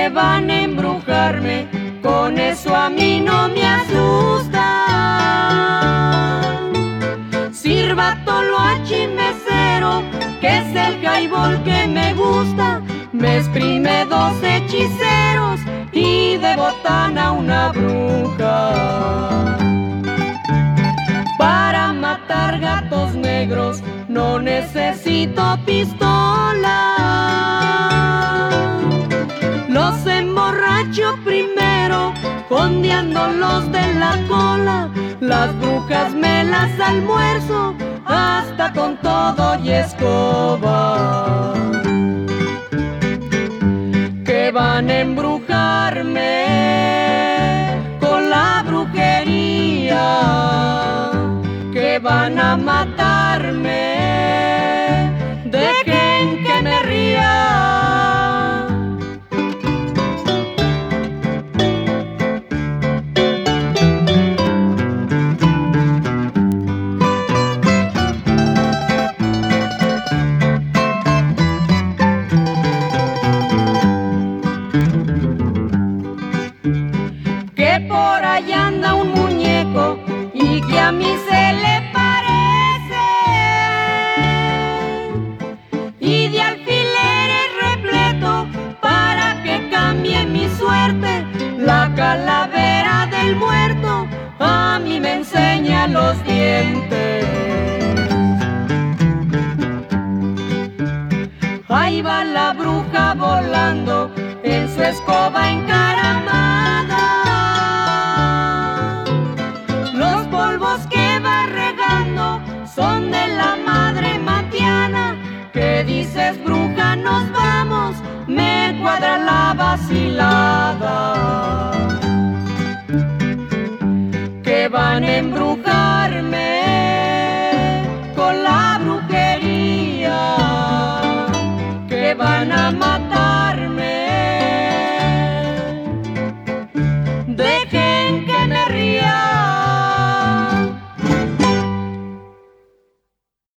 que van a embrujarme, con eso a mí no me asusta. Sirva toloache mesero, que es el highball que me gusta. Me exprime 2 hechiceros y de botana una bruja. Para matar gatos negros no necesito pistola. Los emborracho primero, fondeándolos de la cola. Las brujas me las almuerzo, hasta con todo y escoba. Que van a embrujarme con la brujería, que van a matarme, dejen que me ría. Que por allá anda un muñeco y que a mí se le parece, y de alfileres repleto para que cambie mi suerte. La calavera del muerto a mí me enseña los dientes. Ahí va la bruja volando en su escoba encaramada. Los polvos que va regando son de la madre Matiana. ¿Qué dices, bruja? Nos vamos, me cuadra la vacilada. Que van a embrujarme con la brujería, que van a matar.